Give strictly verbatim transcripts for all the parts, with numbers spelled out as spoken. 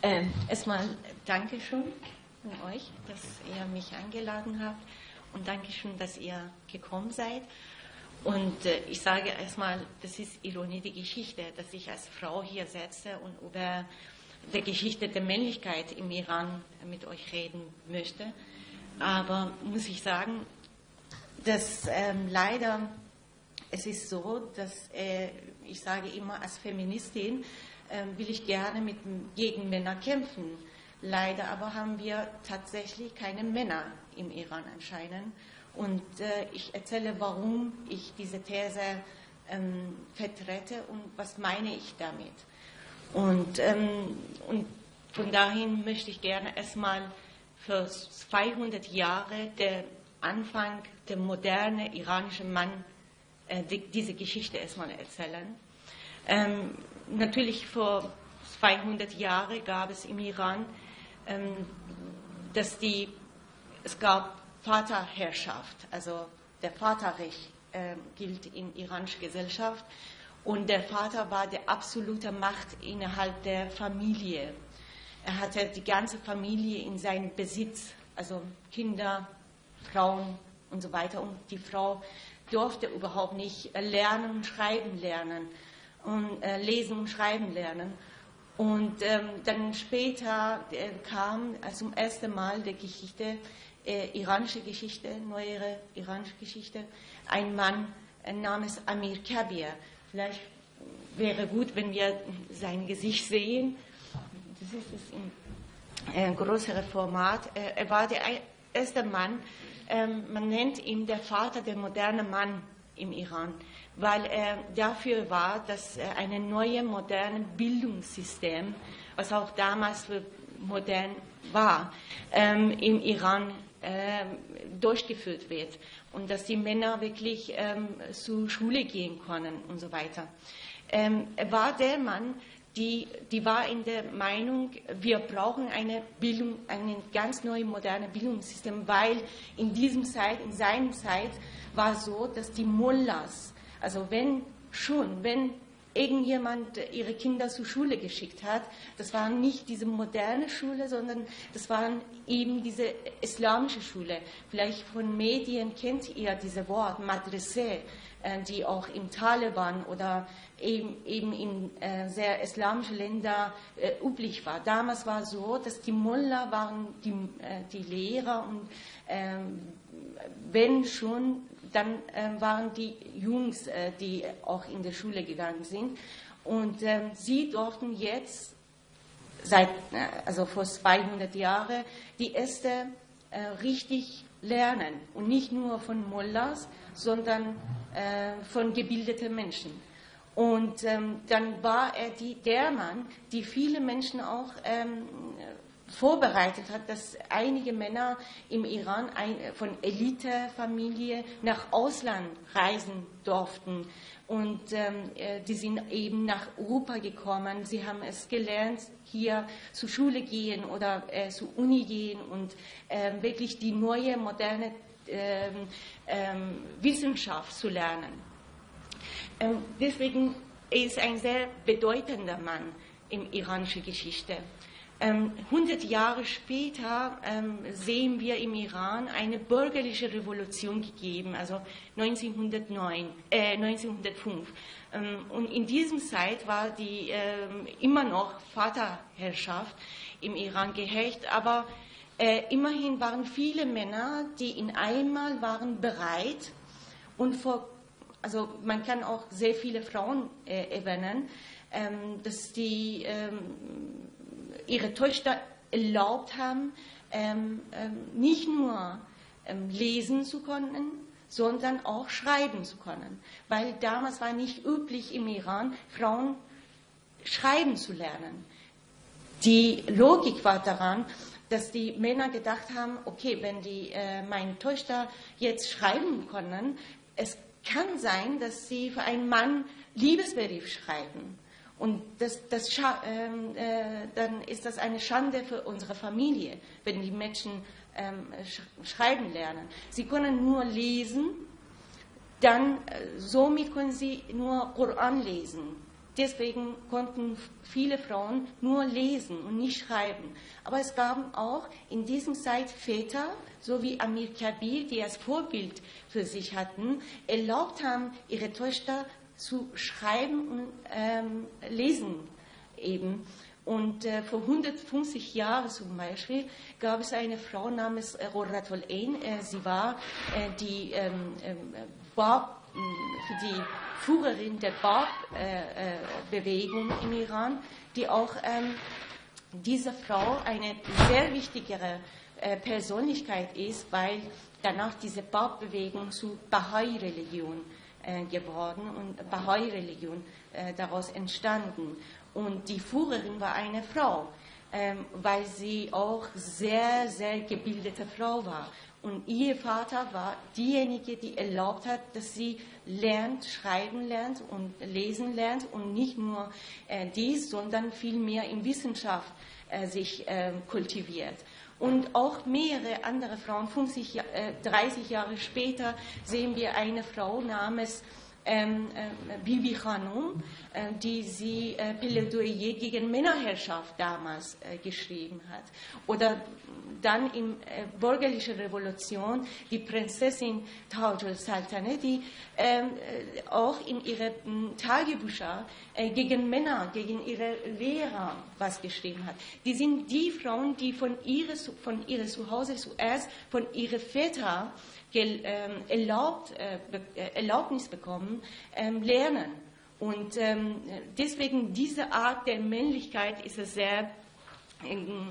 Ähm, erstmal Dankeschön an euch, dass ihr mich eingeladen habt und Dankeschön, dass ihr gekommen seid. Und äh, ich sage erstmal, das ist Ironie die Geschichte, dass ich als Frau hier sitze und über die Geschichte der Männlichkeit im Iran mit euch reden möchte. Aber muss ich sagen, dass ähm, leider es ist so, dass äh, ich sage immer, als Feministin äh, will ich gerne mit, gegen Männer kämpfen. Leider aber haben wir tatsächlich keine Männer im Iran anscheinend. Und äh, ich erzähle, warum ich diese These ähm, vertrete und was meine ich damit. Und, ähm, und von dahin möchte ich gerne erstmal für zweihundert Jahre der Anfang der moderne iranische Mann äh, die, diese Geschichte erstmal erzählen. Ähm, natürlich vor zweihundert Jahren gab es im Iran, ähm, dass die, es gab Vaterherrschaft, also der Vaterrecht äh, gilt in iranischer Gesellschaft und der Vater war die absolute Macht innerhalb der Familie. Er hatte die ganze Familie in seinem Besitz, also Kinder, Frauen und so weiter. Und die Frau durfte überhaupt nicht lernen und schreiben lernen und äh, lesen und schreiben lernen. Und ähm, dann später äh, kam äh, zum ersten Mal die Geschichte, äh, iranische Geschichte, neuere iranische Geschichte, ein Mann äh, namens Amir Kabir. Vielleicht wäre gut, wenn wir sein Gesicht sehen. Das ist es in äh, größerem Format. Äh, er war der erste Mann, ähm, man nennt ihn der Vater der modernen Mann im Iran, weil er dafür war, dass äh, ein neues, modernes Bildungssystem, was auch damals modern war, ähm, im Iran äh, durchgeführt wird und dass die Männer wirklich ähm, zur Schule gehen können und so weiter. Ähm, er war der Mann, Die, die war in der Meinung, wir brauchen eine Bildung, ein ganz neues, modernes Bildungssystem, weil in diesem Zeit, in seiner Zeit war so, dass die Mullahs, also wenn schon, wenn irgendjemand ihre Kinder zur Schule geschickt hat, das waren nicht diese moderne Schule, sondern das waren eben diese islamische Schule. Vielleicht von Medien kennt ihr dieses Wort, Madrase, die auch im Taliban oder eben, eben in äh, sehr islamischen Ländern äh, üblich war. Damals war es so, dass die Mullah waren die, äh, die Lehrer und äh, wenn schon, dann äh, waren die Jungs, äh, die auch in die Schule gegangen sind. Und äh, sie durften jetzt, seit, äh, also vor zweihundert Jahren, die erste äh, richtig lernen. Und nicht nur von Mullahs, sondern äh, von gebildeten Menschen. Und ähm, dann war er die, der Mann, die viele Menschen auch ähm, vorbereitet hat, dass einige Männer im Iran ein, von Elitefamilie nach Ausland reisen durften. Und ähm, die sind eben nach Europa gekommen. Sie haben es gelernt, hier zur Schule gehen oder äh, zur Uni gehen und äh, wirklich die neue, moderne äh, äh, Wissenschaft zu lernen. Ähm, deswegen ist er ein sehr bedeutender Mann in iranischer Geschichte. Ähm, hundert Jahre später ähm, sehen wir im Iran eine bürgerliche Revolution gegeben, also neunzehnhundertneun, äh, neunzehnhundertfünf. Ähm, und in diesem Zeit war die ähm, immer noch Vaterherrschaft im Iran geherrscht, aber äh, immerhin waren viele Männer, die in einmal waren bereit und vor Also man kann auch sehr viele Frauen äh, erwähnen, ähm, dass die ähm, ihre Töchter erlaubt haben, ähm, ähm, nicht nur ähm, lesen zu können, sondern auch schreiben zu können. Weil damals war nicht üblich im Iran, Frauen schreiben zu lernen. Die Logik war daran, dass die Männer gedacht haben, okay, wenn die äh, meine Töchter jetzt schreiben können, es kann sein, dass sie für einen Mann Liebesbrief schreiben. Und das, das, ähm, äh, dann ist das eine Schande für unsere Familie, wenn die Mädchen ähm, sch schreiben lernen. Sie können nur lesen, dann äh, somit können sie nur Koran lesen. deswegen konnten viele Frauen nur lesen und nicht schreiben. Aber es gab auch in diesem Zeit Väter, so wie Amir Kabir, die als Vorbild für sich hatten, erlaubt haben, ihre Töchter zu schreiben und ähm, lesen eben. Und äh, vor hundertfünfzig Jahren zum Beispiel gab es eine Frau namens äh, Ghurratul Ain. Äh, sie war äh, die ähm, äh, Bab, für die Führerin der Bab-Bewegung äh, äh, im Iran, die auch ähm, diese Frau eine sehr wichtigere äh, Persönlichkeit ist, weil danach diese Bab-Bewegung zu Bahai-Religion äh, geworden und Bahai-Religion äh, daraus entstanden. Und die Führerin war eine Frau, ähm, weil sie auch sehr, sehr gebildete Frau war. Und ihr Vater war diejenige, die erlaubt hat, dass sie lernt, schreiben lernt und lesen lernt und nicht nur äh, dies, sondern vielmehr in Wissenschaft äh, sich äh, kultiviert. Und auch mehrere andere Frauen, fünfzig, äh, dreißig Jahre später, sehen wir eine Frau namens Ähm, äh, Bibi Khanum, äh, die sie äh, Plädoyer gegen Männerherrschaft damals äh, geschrieben hat. Oder dann in äh, bürgerlichen Revolution die Prinzessin Taj al-Saltaneh, die äh, auch in ihren äh, Tagebüchern äh, gegen Männer, gegen ihre Lehrer was geschrieben hat. Die sind die Frauen, die von ihrer von ihre Zuhause zuerst von ihren Vätern Erlaubt, äh, Erlaubnis bekommen, ähm, lernen. Und ähm, deswegen diese Art der Männlichkeit ist es sehr ähm,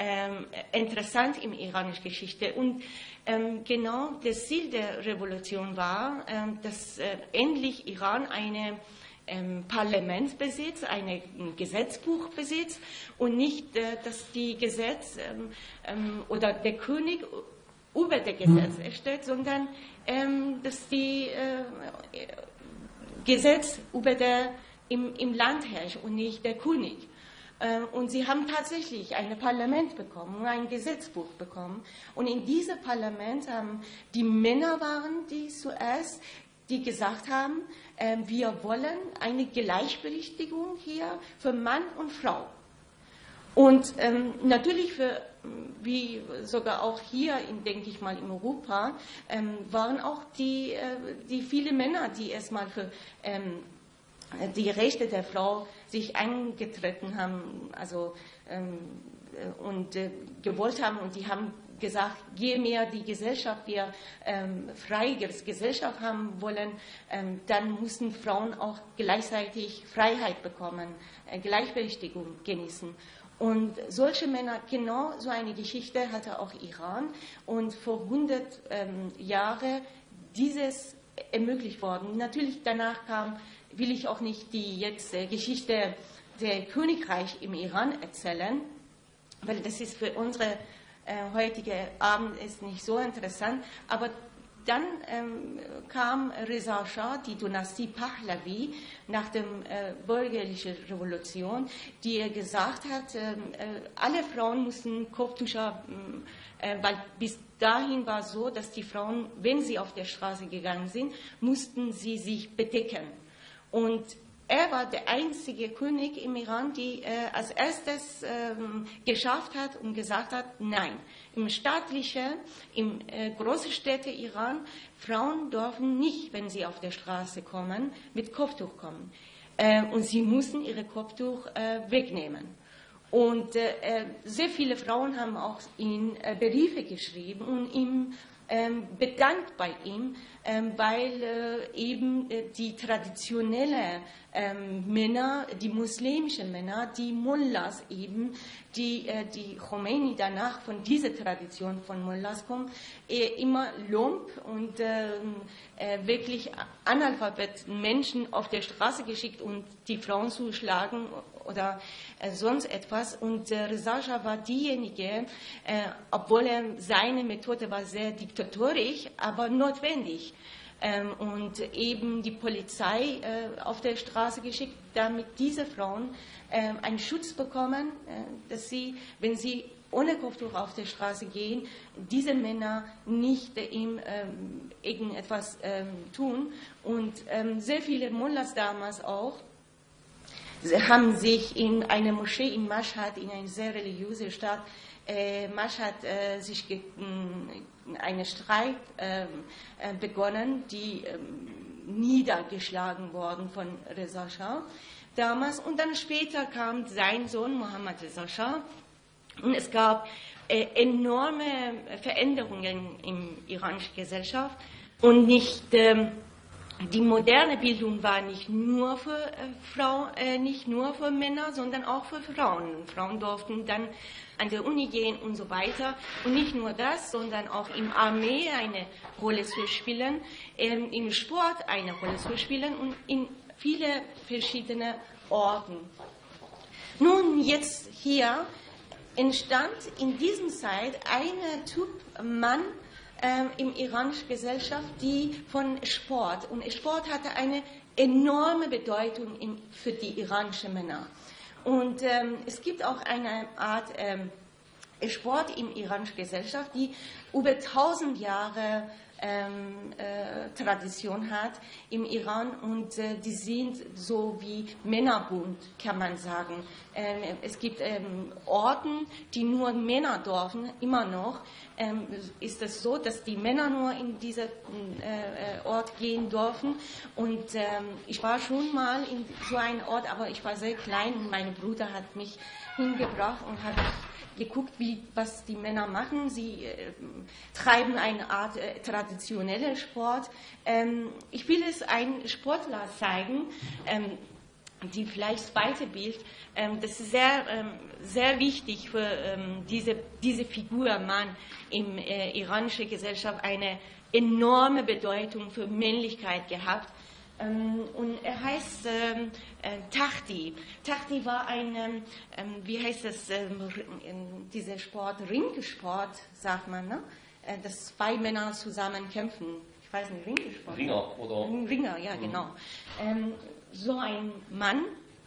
interessant in iranischer Geschichte. Und ähm, genau das Ziel der Revolution war, ähm, dass äh, endlich Iran eine ähm, Parlament besitzt, ein Gesetzbuch besitzt und nicht, äh, dass die Gesetz ähm, ähm, oder der König über das Gesetz erstellt, sondern ähm, dass die äh, Gesetz über der, im, im Land herrscht und nicht der König. Äh, und sie haben tatsächlich ein Parlament bekommen, ein Gesetzbuch bekommen. Und in diesem Parlament haben die Männer waren, die zuerst, die gesagt haben, äh, wir wollen eine Gleichberechtigung hier für Mann und Frau. Und ähm, natürlich für, wie sogar auch hier, in, denke ich mal, in Europa, ähm, waren auch die, äh, die viele Männer, die erstmal für ähm, die Rechte der Frau sich eingetreten haben, also ähm, und äh, gewollt haben, und die haben gesagt, je mehr die Gesellschaft wir ähm, freie Gesellschaft haben wollen, ähm, dann müssen Frauen auch gleichzeitig Freiheit bekommen, äh, Gleichberechtigung genießen. Und solche Männer, genau so eine Geschichte hatte auch Iran. Und vor hundert ähm, Jahren dieses ermöglicht worden. Natürlich danach kam, will ich auch nicht die jetzt äh, Geschichte der Königreich im Iran erzählen, weil das ist für unsere äh, heutige Abend ist nicht so interessant. Aber dann ähm, kam Reza Schah, die Dynastie Pahlavi, nach der äh, bürgerlichen Revolution, die er gesagt hat, äh, alle Frauen mussten Kopftücher, äh, weil bis dahin war es so, dass die Frauen, wenn sie auf der Straße gegangen sind, mussten sie sich bedecken. Und er war der einzige König im Iran, die äh, als erstes ähm, geschafft hat und gesagt hat, nein, im staatlichen, im äh, großen Städte Iran, Frauen dürfen nicht, wenn sie auf der Straße kommen, mit Kopftuch kommen. Äh, und sie mussten ihre Kopftuch äh, wegnehmen. Und äh, sehr viele Frauen haben auch ihm äh, Briefe geschrieben und ihm ähm, bedankt bei ihm, ähm, weil äh, eben äh, die traditionellen ähm, Männer, die muslimischen Männer, die Mullahs eben, die, äh, die Khomeini danach von dieser Tradition von Mullahs kommen, äh, immer Lump und äh, äh, wirklich Analphabet Menschen auf der Straße geschickt und die Frauen zu schlagen oder äh, sonst etwas. Und äh, Reza Schah war diejenige, äh, obwohl er, seine Methode war sehr diktatorisch, aber notwendig. Ähm, und eben die Polizei äh, auf der Straße geschickt, damit diese Frauen äh, einen Schutz bekommen, äh, dass sie, wenn sie ohne Kopftuch auf der Straße gehen, diese Männer nicht äh, ihm ähm, irgendetwas ähm, tun. Und ähm, sehr viele Mullahs damals auch, Sie haben sich in einer Moschee in Mashhad, in einer sehr religiösen Stadt, äh, Mashhad äh, sich ge einen Streit äh, begonnen, die äh, niedergeschlagen worden von Reza Schah damals. Und dann später kam sein Sohn Mohammad Reza Schah und es gab äh, enorme Veränderungen in der iranischen Gesellschaft und nicht äh, die moderne Bildung war nicht nur für äh, Frauen, äh, nicht nur für Männer, sondern auch für Frauen. Frauen durften dann an der Uni gehen und so weiter. Und nicht nur das, sondern auch im Armee eine Rolle zu spielen, ähm, im Sport eine Rolle zu spielen und in viele verschiedene Orten. Nun, jetzt hier entstand in dieser Zeit ein Typ Mann, Ähm, in iranischer Gesellschaft, die von Sport, und Sport hatte eine enorme Bedeutung im, für die iranischen Männer. Und ähm, es gibt auch eine Art ähm, Sport in iranischer Gesellschaft, die über tausend Jahre ähm, äh, Tradition hat im Iran und äh, die sind so wie Männerbund, kann man sagen. Ähm, es gibt ähm, Orten, die nur Männer dürfen, immer noch. Ähm, ist es so, dass die Männer nur in diesen äh, Ort gehen dürfen. Und ähm, ich war schon mal in so einem Ort, aber ich war sehr klein und mein Bruder hat mich hingebracht und hat geguckt, wie, was die Männer machen. Sie äh, treiben eine Art äh, traditionellen Sport. Ähm, ich will es einem Sportler zeigen, ähm, die vielleicht das zweite Bild. Ähm, das ist sehr, ähm, sehr wichtig für ähm, diese, diese Figur Mann in äh, iranischer Gesellschaft, eine enorme Bedeutung für Männlichkeit gehabt. Ähm, und er heißt ähm, äh, Tahti. Tahti war ein, ähm, wie heißt das, ähm, dieser Sport, Ringsport, sagt man, ne? Äh, dass zwei Männer zusammen kämpfen. Ich weiß nicht, Ringsport. Ringer, oder? Ringer, ja, mhm. Genau. Ähm, so ein Mann,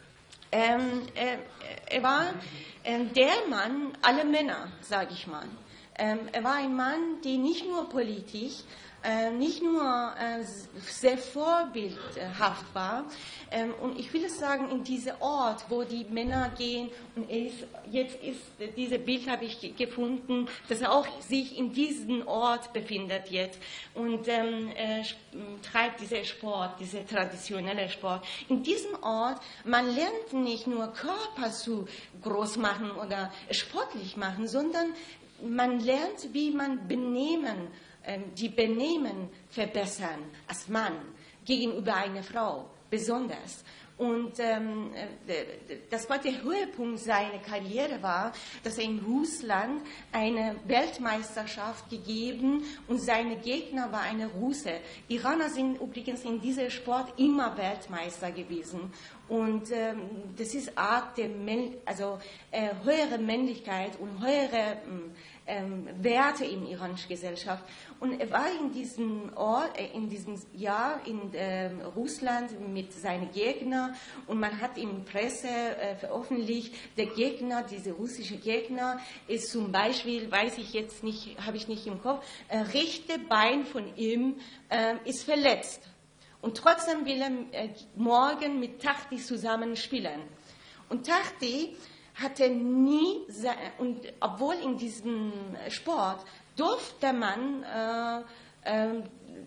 ähm, äh, er war äh, der Mann aller Männer, sage ich mal. Ähm, er war ein Mann, der nicht nur politisch, äh, nicht nur äh, sehr vorbildhaft war. Ähm, und ich will es sagen, in diesem Ort, wo die Männer gehen, und er ist, jetzt ist, dieses Bild habe ich gefunden, dass er auch sich in diesem Ort befindet jetzt und ähm, äh, treibt diesen Sport, dieser traditionelle Sport. In diesem Ort, man lernt nicht nur Körper zu groß machen oder sportlich machen, sondern man lernt, wie man Benehmen, die Benehmen verbessern als Mann gegenüber einer Frau besonders. Und ähm, das war der Höhepunkt seiner Karriere, war, dass er in Russland eine Weltmeisterschaft gegeben und seine Gegner war eine Russe. Iraner sind übrigens in diesem Sport immer Weltmeister gewesen. Und ähm, das ist Art der Männ also äh, höhere Männlichkeit und höhere ähm, Werte in iranischer Gesellschaft. Und er war in diesem Ort, äh, in diesem Jahr in äh, Russland mit seinen Gegnern und man hat in Presse äh, veröffentlicht, der Gegner, diese russische Gegner, ist zum Beispiel, weiß ich jetzt nicht, habe ich nicht im Kopf, äh, rechte Bein von ihm äh, ist verletzt. Und trotzdem will er äh, morgen mit Tahti zusammen spielen. Und Tahti hatte nie, und obwohl in diesem Sport durfte man, äh, äh,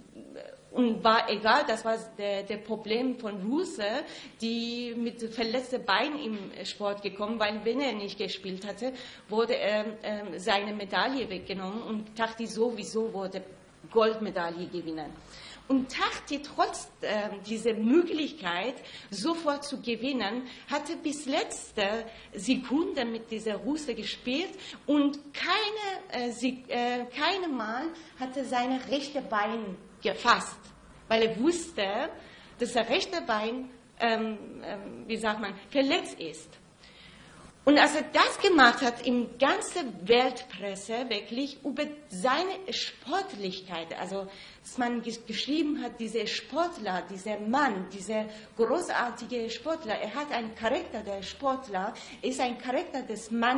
und war egal, das war der, der Problem von Russe, die mit verletzten Beinen im Sport gekommen, weil wenn er nicht gespielt hatte, wurde er, äh, seine Medaille weggenommen und Tahti sowieso wurde Goldmedaille gewinnen. Und Tahti, trotz äh, dieser Möglichkeit, sofort zu gewinnen, hatte bis letzte Sekunde mit dieser Russe gespielt und keine, äh, sie, äh, keine Mal hatte seine rechte Bein gefasst, weil er wusste, dass das rechte Bein, ähm, ähm, wie sagt man, verletzt ist. Und als er das gemacht hat, in ganzer Weltpresse wirklich über seine Sportlichkeit, also dass man geschrieben hat, dieser Sportler, dieser Mann, dieser großartige Sportler, er hat einen Charakter der Sportler, er ist ein Charakter des Mannes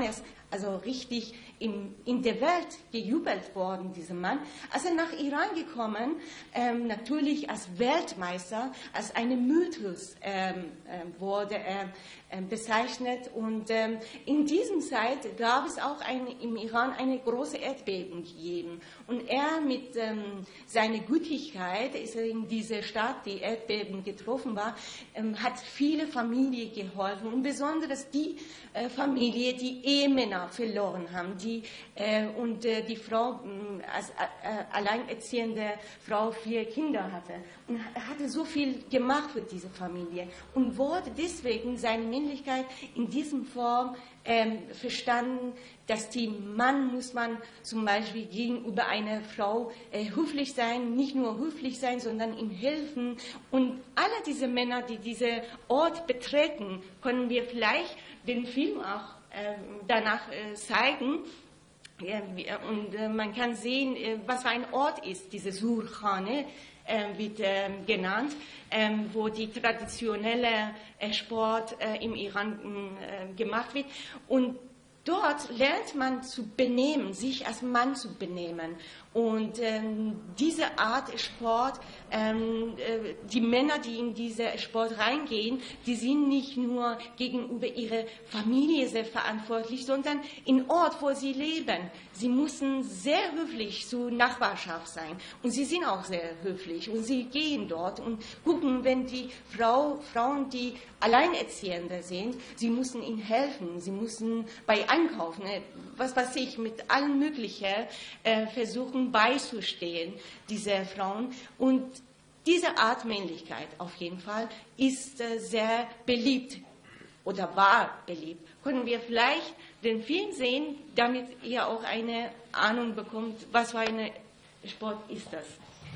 also richtig im, in der Welt gejubelt worden, dieser Mann. Als er nach Iran gekommen, ähm, natürlich als Weltmeister, als eine Mythos ähm, äh, wurde er äh, bezeichnet. Und ähm, in dieser Zeit gab es auch eine, im Iran eine große Erdbeben gegeben. Und er mit ähm, seiner Gütigkeit ist er in diese Stadt, die Erdbeben getroffen war, ähm, hat viele Familien geholfen. Und besonders die äh, Familie, die Ehemänner verloren haben, die, äh, und äh, die Frau äh, als äh, alleinerziehende Frau vier Kinder hatte. Und er hatte so viel gemacht für diese Familie und wurde deswegen seine Männlichkeit in diesem Form ähm, verstanden, dass die Mann muss man zum Beispiel gegenüber einer Frau äh, höflich sein, nicht nur höflich sein, sondern ihm helfen. Und alle diese Männer, die diesen Ort betreten, können wir vielleicht den Film auch äh, danach äh, zeigen. Ja, und äh, man kann sehen, äh, was für ein Ort ist, diese Surkhane äh, wird äh, genannt, äh, wo die traditionelle äh, Sport äh, im Iran äh, gemacht wird. Und dort lernt man zu benehmen, sich als Mann zu benehmen. Und ähm, diese Art Sport, ähm, äh, die Männer, die in diesen Sport reingehen, die sind nicht nur gegenüber ihrer Familie sehr verantwortlich, sondern im Ort, wo sie leben. Sie müssen sehr höflich zur Nachbarschaft sein. Und sie sind auch sehr höflich. Und sie gehen dort und gucken, wenn die Frau, Frauen, die Alleinerziehende sind, sie müssen ihnen helfen. Sie müssen bei Einkaufen, äh, was weiß ich, mit allen möglichen äh, versuchen, beizustehen, diese Frauen. Und diese Art Männlichkeit auf jeden Fall ist äh, sehr beliebt oder war beliebt. Können wir vielleicht den Film sehen, damit ihr auch eine Ahnung bekommt, was für ein Sport ist das?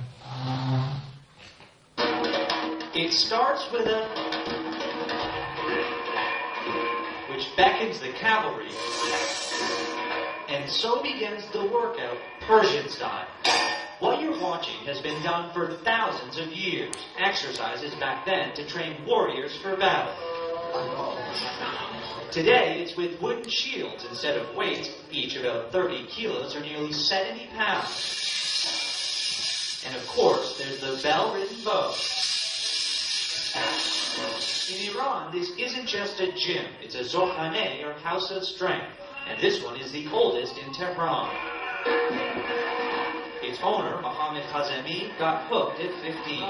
It starts with a which beckons the cavalry, and so begins the workout Persian style. What you're watching has been done for thousands of years. Exercises back then to train warriors for battle. Today, it's with wooden shields instead of weights, each about thirty kilos or nearly seventy pounds. And of course, there's the bell-ridden bow. In Iran, this isn't just a gym. It's a Zorkhane, or house of strength. And this one is the oldest in Tehran. Its owner, Mohammad Khazemi, got hooked at fifteen.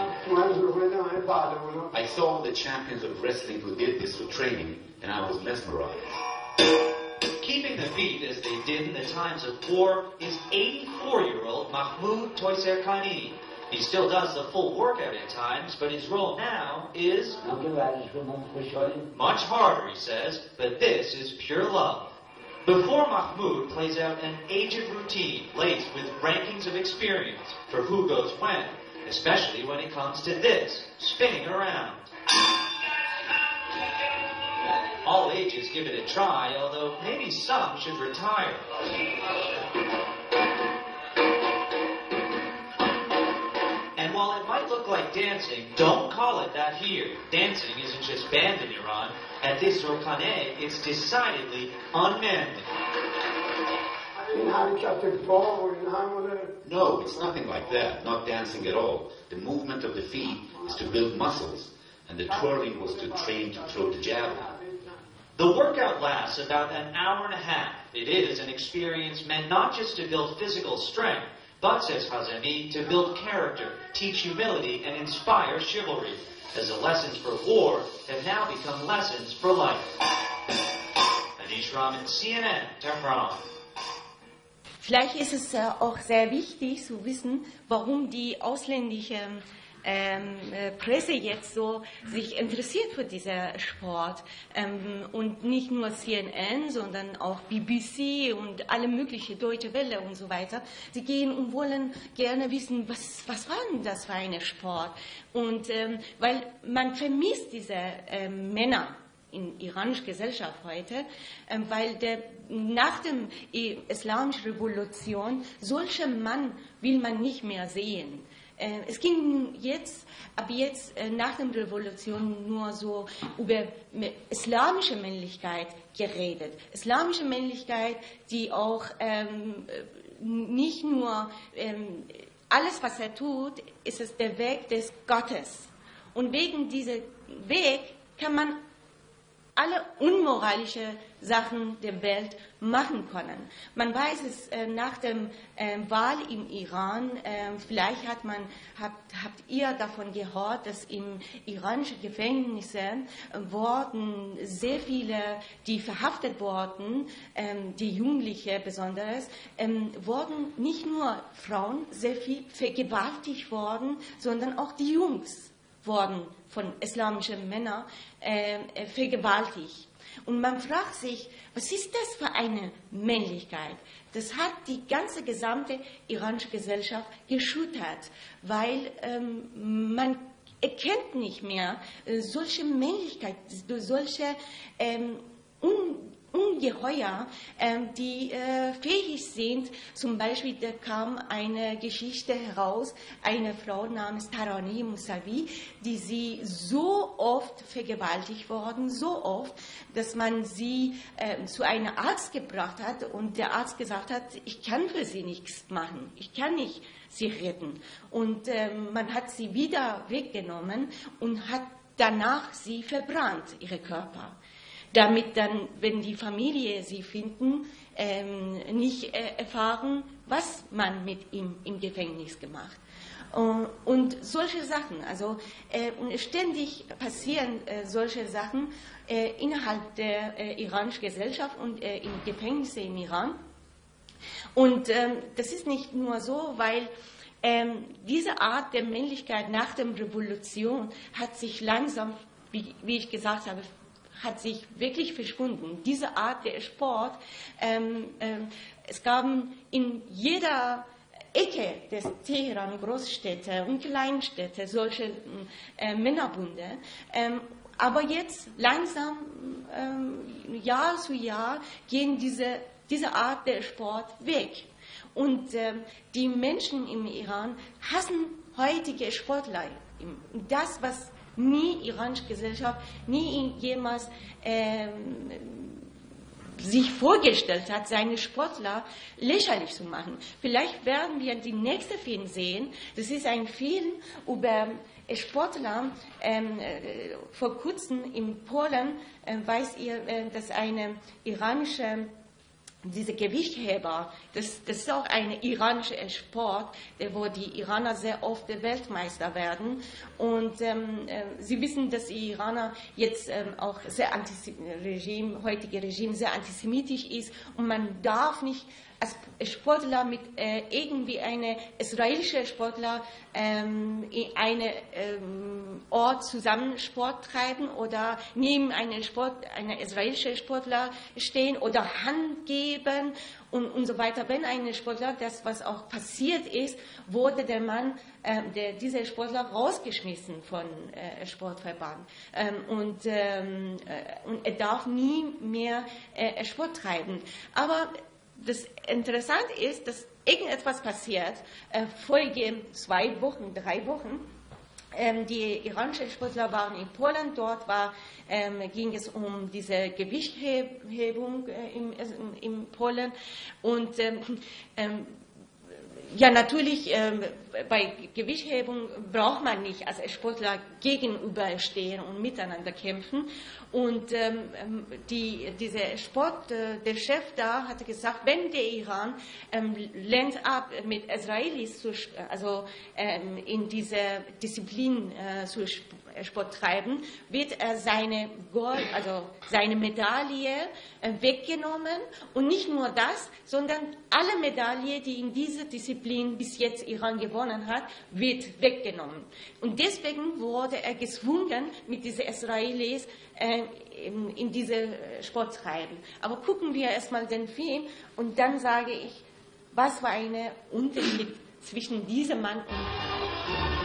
I saw the champions of wrestling who did this for training, and I was mesmerized. Keeping the beat as they did in the times of war is eighty-four-year-old Mahmoud Toyserkhani. He still does the full workout at times, but his role now is much harder, he says, but this is pure love. Before Mahmoud plays out an aged routine laced with rankings of experience for who goes when, especially when it comes to this, spinning around. All ages give it a try, although maybe some should retire. And while it might look like dancing, don't call it that here. Dancing isn't just banned in Iran. At this Zorkhane, it's decidedly unmanly. No, it's nothing like that, not dancing at all. The movement of the feet is to build muscles, and the twirling was to train to throw the javelin. The workout lasts about an hour and a half. It is an experience meant not just to build physical strength, but, says Khazemi, to build character, teach humility, and inspire chivalry, as the lessons for war have now become lessons for life. Anish Rahman, C N N, Tehran. Vielleicht ist es äh, auch sehr wichtig zu wissen, warum die ausländische ähm, äh, Presse jetzt so sich interessiert für diesen Sport. Ähm, und nicht nur C N N, sondern auch B B C und alle möglichen Deutsche Welle und so weiter. Sie gehen und wollen gerne wissen, was, was war denn das für ein Sport? Und ähm, weil man vermisst diese ähm, Männer in iranischer Gesellschaft heute, ähm, weil der, nach der islamischen Revolution solche Mann will man nicht mehr sehen. äh, es ging jetzt, ab jetzt äh, nach der Revolution nur so über islamische Männlichkeit geredet. Islamische Männlichkeit, die auch ähm, nicht nur ähm, alles, was er tut, ist es der Weg des Gottes. Und wegen diesem Weg kann man alle unmoralische Sachen der Welt machen können. Man weiß es äh, nach der äh, Wahl im Iran, äh, vielleicht hat man, habt, habt ihr davon gehört, dass in iranischen Gefängnissen äh, wurden sehr viele, die verhaftet wurden, äh, die Jugendliche besonders, äh, wurden nicht nur Frauen sehr viel vergewaltigt worden, sondern auch die Jungs worden von islamischen Männern äh, vergewaltigt. Und man fragt sich, was ist das für eine Männlichkeit? Das hat die ganze gesamte iranische Gesellschaft geschüttert, weil ähm, man erkennt nicht mehr äh, solche Männlichkeit, solche ähm, un Ungeheuer, ähm, die äh, fähig sind. Zum Beispiel, da kam eine Geschichte heraus, eine Frau namens Tarani Musavi, die sie so oft vergewaltigt worden, so oft, dass man sie äh, zu einem Arzt gebracht hat und der Arzt gesagt hat, ich kann für sie nichts machen, ich kann nicht sie retten. Und ähm, man hat sie wieder weggenommen und hat danach sie verbrannt, ihre Körper, damit dann, wenn die Familie sie finden, ähm, nicht äh, erfahren, was man mit ihm im Gefängnis gemacht. Und, und solche Sachen, also äh, ständig passieren äh, solche Sachen äh, innerhalb der äh, iranischen Gesellschaft und äh, in Gefängnissen im Iran. Und ähm, das ist nicht nur so, weil ähm, diese Art der Männlichkeit nach der Revolution hat sich langsam, wie, wie ich gesagt habe, hat sich wirklich verschwunden. Diese Art der Sport, ähm, ähm, es gab in jeder Ecke des Teheran, Großstädte und Kleinstädte, solche äh, Männerbunde. Ähm, aber jetzt langsam, ähm, Jahr zu Jahr, gehen diese, diese Art der Sport weg. Und ähm, die Menschen im Iran hassen heutige Sportler. Das, was nie iranische Gesellschaft, nie jemals ähm, sich vorgestellt hat, seine Sportler lächerlich zu machen. Vielleicht werden wir den nächsten Film sehen. Das ist ein Film über Sportler. Ähm, äh, vor kurzem in Polen äh, weiß ihr, äh, dass eine iranische diese Gewichtheber, das, das ist auch ein iranischer Sport, wo die Iraner sehr oft Weltmeister werden. Und ähm, äh, Sie wissen, dass die Iraner jetzt ähm, auch sehr Regime, heutige Regime sehr antisemitisch ist und man darf nicht als Sportler mit äh, irgendwie eine israelische Sportler ähm, in einem ähm, Ort zusammen Sport treiben oder neben einem Sport, einer israelischen Sportler stehen oder Hand geben und, und so weiter. Wenn ein Sportler, das was auch passiert ist, wurde der Mann, äh, der, dieser Sportler rausgeschmissen von äh, Sportverband ähm, und, ähm, äh, und er darf nie mehr äh, Sport treiben. Aber das Interessante ist, dass irgendetwas passiert, äh, vorige zwei Wochen, drei Wochen. Ähm, die iranischen Sportler waren in Polen, dort war, ähm, ging es um diese Gewichthebung äh, in, in Polen. Und ähm, ähm, ja, natürlich, ähm, bei Gewichthebung braucht man nicht als Sportler gegenüberstehen und miteinander kämpfen. Und ähm, die, dieser Sport, äh, der Chef da hatte gesagt, wenn der Iran ähm, lehnt ab, mit Israelis zu, also ähm, in dieser Disziplin äh, zu Sport treiben, wird er seine Gold, also seine Medaille äh, weggenommen. Und nicht nur das, sondern alle Medaillen, die in dieser Disziplin bis jetzt Iran gewonnen hat, wird weggenommen. Und deswegen wurde er gezwungen, mit diesen Israelis äh, in, in diese Sport treiben. Aber gucken wir erstmal den Film und dann sage ich, was war ein Unterschied zwischen diesem Mann und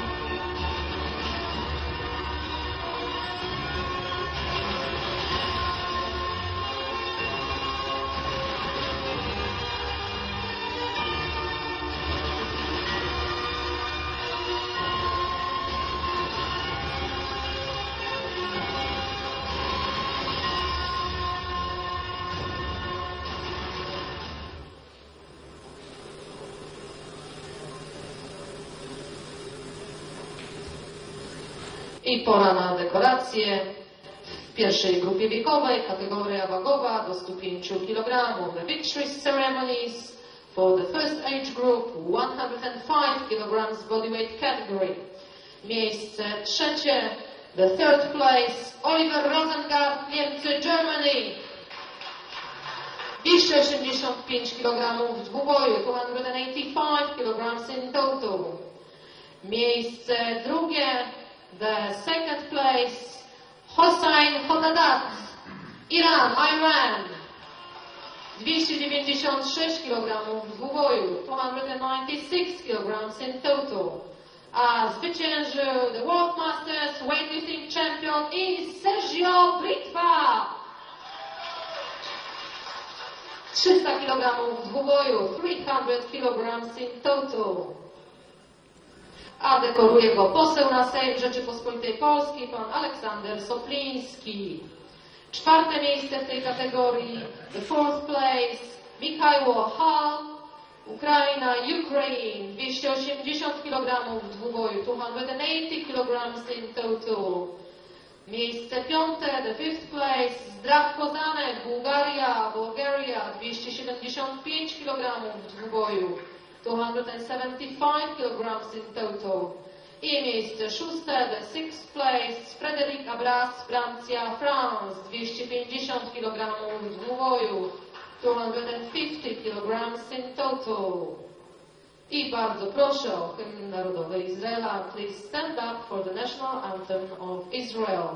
I pora na dekoracje. W pierwszej grupie wiekowej kategoria wagowa do stu pięciu kilogramów. The victory ceremonies for the first age group one hundred five kilograms bodyweight category. Miejsce trzecie, the third place, Oliver Rosengart, Niemcy, Germany. dwieście osiemdziesiąt pięć kilogramów w dwuboju, two hundred eighty-five kilograms in total. Miejsce drugie, the second place, Hossein Hodadat, Iran, Iran. dwieście dziewięćdziesiąt sześć kilogramów w dwuboju, two hundred ninety-six kilograms in total. A zwyciężył the World Masters Weightlifting Champion is Sergio Britva. trzysta kilogramów w dwuboju, three hundred kilograms in total. A dekoruje go poseł na Sejm Rzeczypospolitej Polskiej, pan Aleksander Sopliński. Czwarte miejsce w tej kategorii, the fourth place, Michajło Hall, Ukraina, Ukraine, dwieście osiemdziesiąt kilogramów w dwuboju, two hundred eighty kilograms in total. Miejsce piąte, the fifth place, Zdrav Kozanek, Bułgaria, Bulgaria, dwieście siedemdziesiąt pięć kilogramów w dwuboju, two hundred seventy-five kilograms in total. I miejsce szóste, the sixth place, Frédéric Abras, Francja, France, dwieście pięćdziesiąt kilogramów w dwuboju, two hundred fifty kilograms in total. I bardzo proszę o hymn narodowy Izraela. Please stand up for the national anthem of Israel.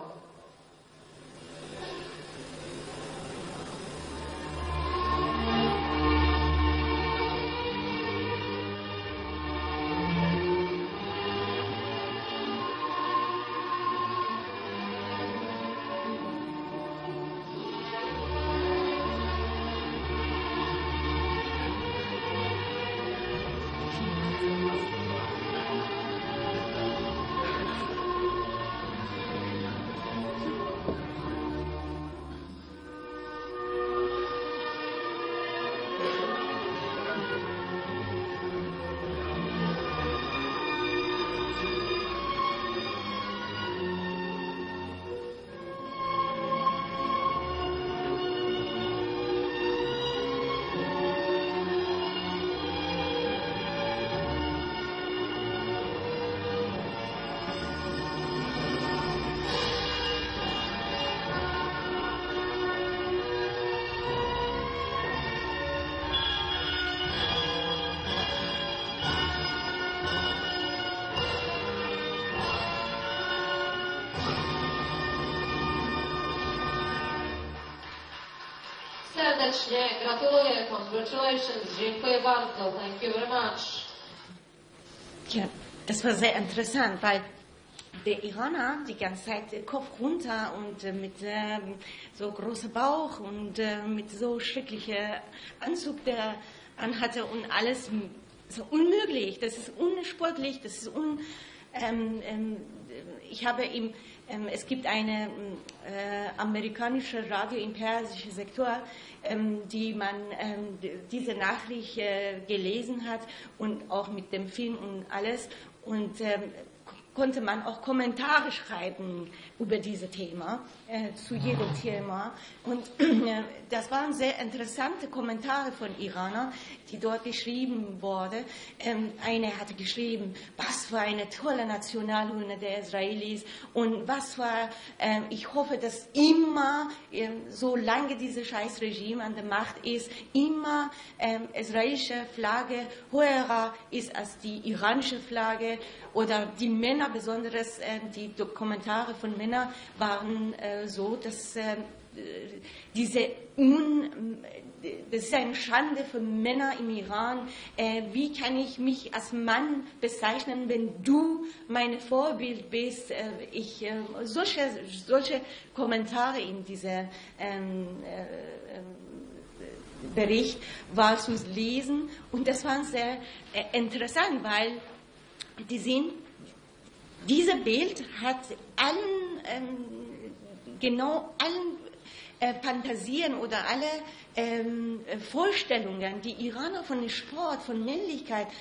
Serdecznie gratuluję, congratulations, dziękuję bardzo, thank you very much. Ja, das war sehr interessant, weil der Iraner die ganze Zeit Kopf runter und äh, mit äh, so großem Bauch und äh, mit so schrecklichem Anzug, der anhatte und alles so unmöglich, das ist unsportlich, das ist un... Ähm, ähm, ich habe ihm, ähm, es gibt eine äh, amerikanische Radio im persischen Sektor, ähm, die man ähm, diese Nachricht äh, gelesen hat und auch mit dem Film und alles und ähm, konnte man auch Kommentare schreiben über dieses Thema, äh, zu jedem Thema. Und äh, das waren sehr interessante Kommentare von Iranern, die dort geschrieben wurden. Ähm, eine hatte geschrieben, was für eine tolle Nationalhymne der Israelis und was war, äh, ich hoffe, dass immer, äh, solange dieses Scheißregime an der Macht ist, immer äh, israelische Flagge höher ist als die iranische Flagge oder die Männer, besonders äh, die Kommentare von Männern waren äh, so, dass äh, diese Un, das ist eine Schande für Männer im Iran. Äh, wie kann ich mich als Mann bezeichnen, wenn du mein Vorbild bist? Äh, ich, äh, solche, solche Kommentare in diesem ähm, äh, Bericht war zu lesen und das war sehr äh, interessant, weil die sind, dieses Bild hat allen, ähm, genau allen äh, Fantasien oder alle ähm, Vorstellungen, die Iraner von Sport, von Männlichkeit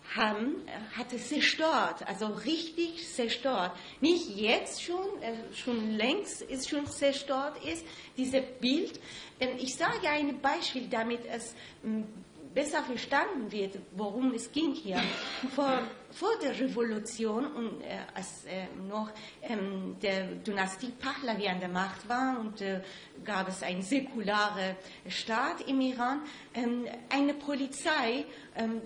haben, hat es zerstört, also richtig zerstört. Nicht jetzt schon, äh, schon längst ist schon zerstört ist, dieses Bild. Ähm, ich sage ein Beispiel, damit es ähm, besser verstanden wird, worum es ging hier. Vor, vor der Revolution und äh, als äh, noch ähm, der Dynastie Pahlavi an der Macht war und äh, gab es einen säkularen Staat im Iran, ähm, eine Polizei, ähm,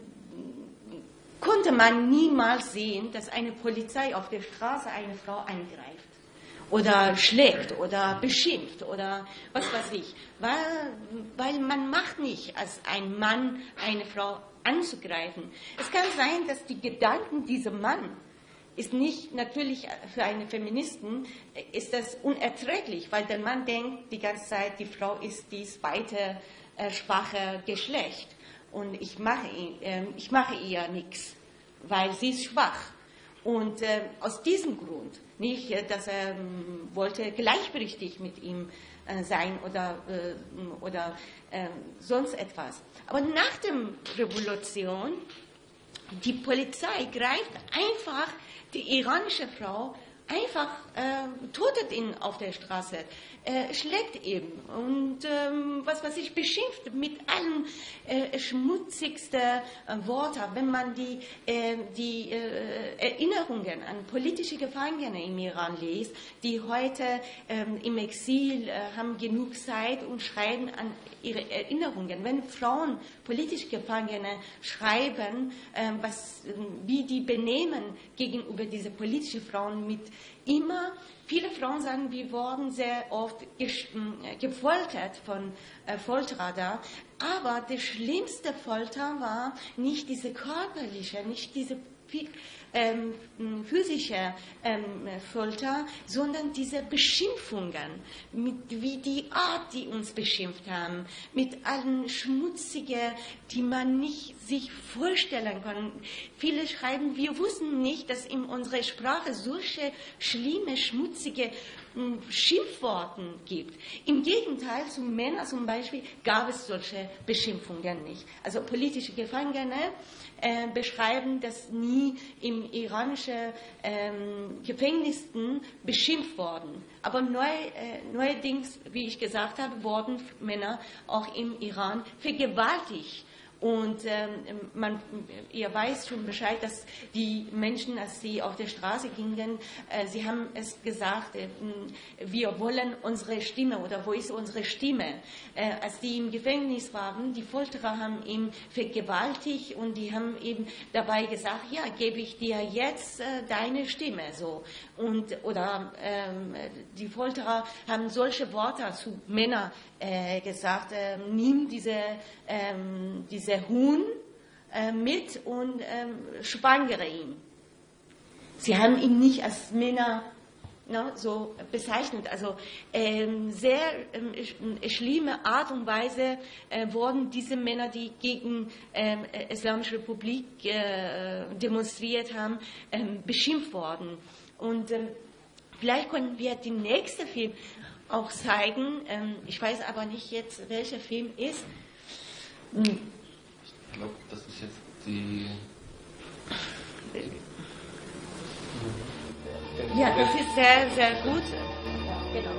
konnte man niemals sehen, dass eine Polizei auf der Straße eine Frau angreift oder schlägt oder beschimpft oder was weiß ich. Weil, weil man macht nicht als ein Mann eine Frau anzugreifen. Es kann sein, dass die Gedanken dieser Mann ist nicht, natürlich für eine Feministin ist das unerträglich, weil der Mann denkt die ganze Zeit, die Frau ist dies zweite äh, schwache Geschlecht. Und ich mache, äh, ich mache ihr nichts, weil sie ist schwach. Und äh, aus diesem Grund, nicht, dass er ähm, wollte gleichberechtigt mit ihm äh, sein oder, äh, oder äh, sonst etwas. Aber nach der Revolution, die Polizei greift einfach die iranische Frau einfach äh, totet ihn auf der Straße, äh, schlägt ihn und ähm, was weiß ich, beschimpft mit allen äh, schmutzigsten äh, Worten. Wenn man die, äh, die äh, Erinnerungen an politische Gefangene im Iran liest, die heute äh, im Exil äh, haben genug Zeit und schreiben an ihre Erinnerungen. Wenn Frauen, politische Gefangene, schreiben, äh, was, wie die benehmen gegenüber diese politischen Frauen mit immer, viele Frauen sagen, wir wurden sehr oft gefoltert von äh, Folterer da, aber der schlimmste Folter war nicht diese körperliche, nicht diese ähm, physische ähm, Folter, sondern diese Beschimpfungen, mit, wie die Art, die uns beschimpft haben, mit allen Schmutzigen, die man nicht sich vorstellen kann. Viele schreiben, wir wussten nicht, dass in unserer Sprache solche schlimme, schmutzige Schimpfworten gibt. Im Gegenteil, zu Männern zum Beispiel gab es solche Beschimpfungen nicht. Also politische Gefangene äh, beschreiben, dass nie im iranischen ähm, Gefängnissen beschimpft worden. Aber neu, äh, neuerdings, wie ich gesagt habe, wurden Männer auch im Iran vergewaltigt. Und ähm, man, ihr weiß schon Bescheid, dass die Menschen, als sie auf der Straße gingen, äh, sie haben es gesagt, äh, wir wollen unsere Stimme oder wo ist unsere Stimme? Äh, als die im Gefängnis waren, die Folterer haben ihn vergewaltigt und die haben eben dabei gesagt, ja, gebe ich dir jetzt äh, deine Stimme. So. Und, oder ähm, die Folterer haben solche Worte zu Männern äh, gesagt, äh, nimm diese, ähm, diese Huhn äh, mit und ähm, schwangere ihn. Sie haben ihn nicht als Männer ne, so bezeichnet. Also ähm, sehr ähm, schlimme Art und Weise äh, wurden diese Männer, die gegen ähm, Islamische Republik äh, demonstriert haben, ähm, beschimpft worden. Und ähm, vielleicht können wir den nächsten Film auch zeigen. Ähm, ich weiß aber nicht jetzt, welcher Film ist. Hm. Ich glaube, das ist jetzt die... Ja, das ist sehr, sehr gut. Ja, genau.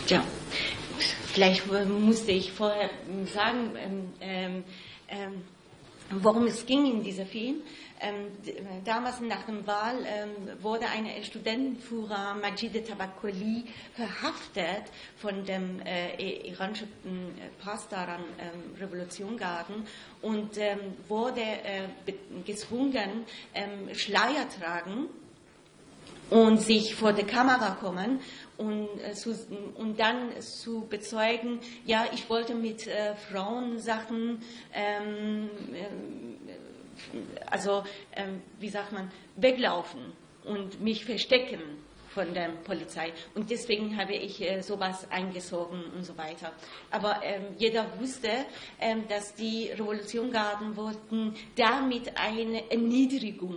Ja, vielleicht musste ich vorher sagen, ähm, ähm, worum es ging in diesem Film. Ähm, damals nach der Wahl ähm, wurde ein Studentenführer Majid Tabakkoli verhaftet von dem äh, iranischen äh, Pasdaran ähm, Revolutiongarden und ähm, wurde äh, gezwungen, ähm, Schleier tragen und sich vor die Kamera kommen und, äh, zu, und dann zu bezeugen, ja, ich wollte mit äh, Frauensachen, ähm, äh, also, ähm, wie sagt man, weglaufen und mich verstecken von der Polizei. Und deswegen habe ich äh, sowas eingesogen und so weiter. Aber ähm, jeder wusste, ähm, dass die Revolutiongarden wollten damit eine Erniedrigung